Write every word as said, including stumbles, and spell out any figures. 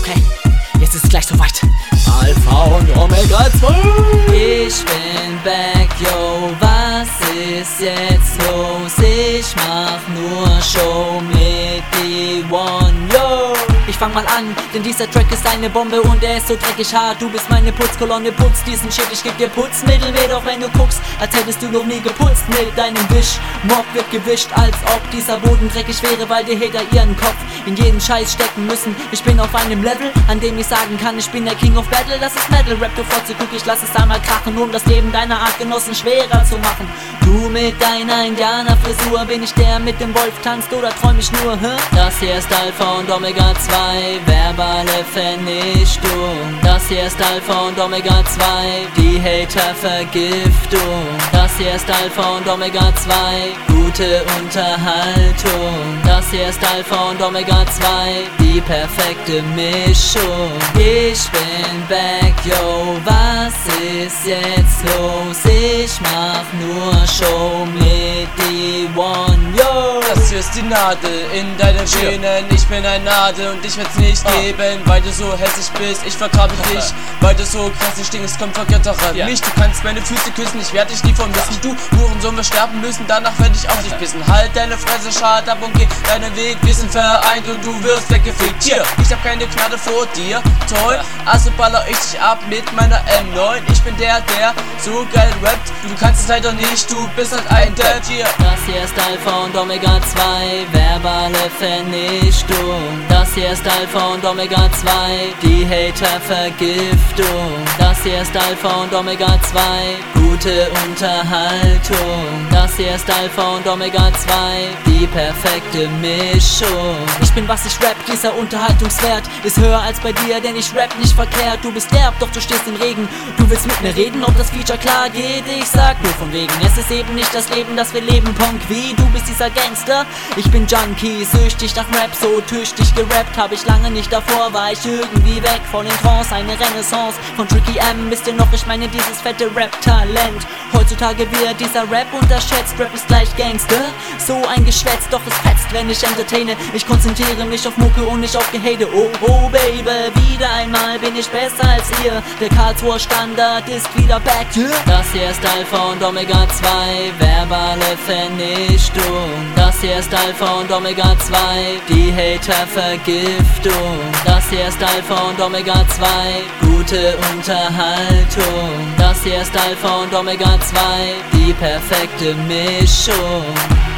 Hey, jetzt ist es gleich soweit. Alpha und Omega zwei. Ich bin back, yo, was ist jetzt los? Ich mach nur Show mit D eins, yo. Ich fang mal an, denn dieser Track ist eine Bombe und er ist so dreckig hart. Du bist meine Putzkolonne, putz diesen Shit, ich geb dir Putzmittel weh, doch wenn du guckst, als hättest du noch nie geputzt mit deinem Wisch. Mob wird gewischt, als ob dieser Boden dreckig wäre, weil die Hater ihren Kopf in jeden Scheiß stecken müssen. Ich bin auf einem Level, an dem ich sagen kann, ich bin der King of Battle. Das ist Metal Rap, du Fotze, guck, ich lass es einmal krachen, um das Leben deiner Artgenossen schwerer zu machen. Du mit deiner Indianerfrisur, bin ich der mit dem Wolf tanzt oder träum ich nur, hä? Das hier ist Alpha und Omega zwei, verbale Vernichtung. Das hier ist Alpha und Omega zwei, die Hater-Vergiftung. Das hier ist Alpha und Omega zwei, gute Unterhaltung. Das hier ist Alpha und Omega zwei, die perfekte Mischung. Ich bin back, yo, was ist jetzt los? Ich mach nur Show mit D eins, yo. Das hier ist die Nadel in deinen Venen. Ich bin ein Nadel und ich werd's nicht oh. geben, weil du so hässlich bist. Ich vergrabe dich, weil du so krass stinkst. Komm, vergöttere yeah. mich. Du kannst meine Füße küssen, ich werd dich nie vermissen. Du Hurensohn, wir sterben müssen, danach werd ich auf dich pissen. Halt deine Fresse, schad ab und geh deinen Weg. Wir sind vereint und du wirst weggefegt. Hier, ich hab keine Gnade vor dir, toll. Also baller ich dich ab mit meiner M neun. Ich bin der, der so geil rappt. Du kannst es leider nicht, du bist halt ein Depp. Hier. Das hier ist Alpha und Omega zwei, verbale Vernichtung. Das hier ist Alpha und Omega zwei, die Hater-Vergiftung. Das hier ist Alpha und Omega zwei, gute Unterhaltung. Das hier ist Alpha und Omega zwei, die perfekte Mischung. Ich bin, was ich rap, dieser Unterhaltungswert ist höher als bei dir, denn ich rap nicht verkehrt. Du bist derb, doch du stehst im Regen. Du willst mit mir reden, ob das Feature klar geht? Ich sag nur von wegen, es ist eben nicht das Leben, das wir leben, Punk wie. Du bist dieser Gangster, ich bin Junkie, süchtig nach Rap, so tüchtig gerappt hab ich lange nicht davor, war ich irgendwie weg von den Trance, eine Renaissance von Tricky M, wisst ihr noch, ich meine dieses fette Rap-Talent. Heutzutage wird dieser Rap unterschätzt, Rap ist gleich Gangster, so ein Geschwätz, doch es fetzt, wenn ich entertaine. Ich konzentriere mich auf Mucke und nicht auf Gehate, oh oh Baby, wieder einmal bin ich besser als ihr, der Karlsruher Standard ist wieder back, yeah. Das hier ist Alpha und Omega zwei, verbale Vernichtung. Das hier ist Alpha und Omega zwei, die Hater-Vergiftung. Das hier ist Alpha und Omega zwei, gute Unterhaltung. Das hier ist Alpha und Omega zwei, die perfekte Mischung.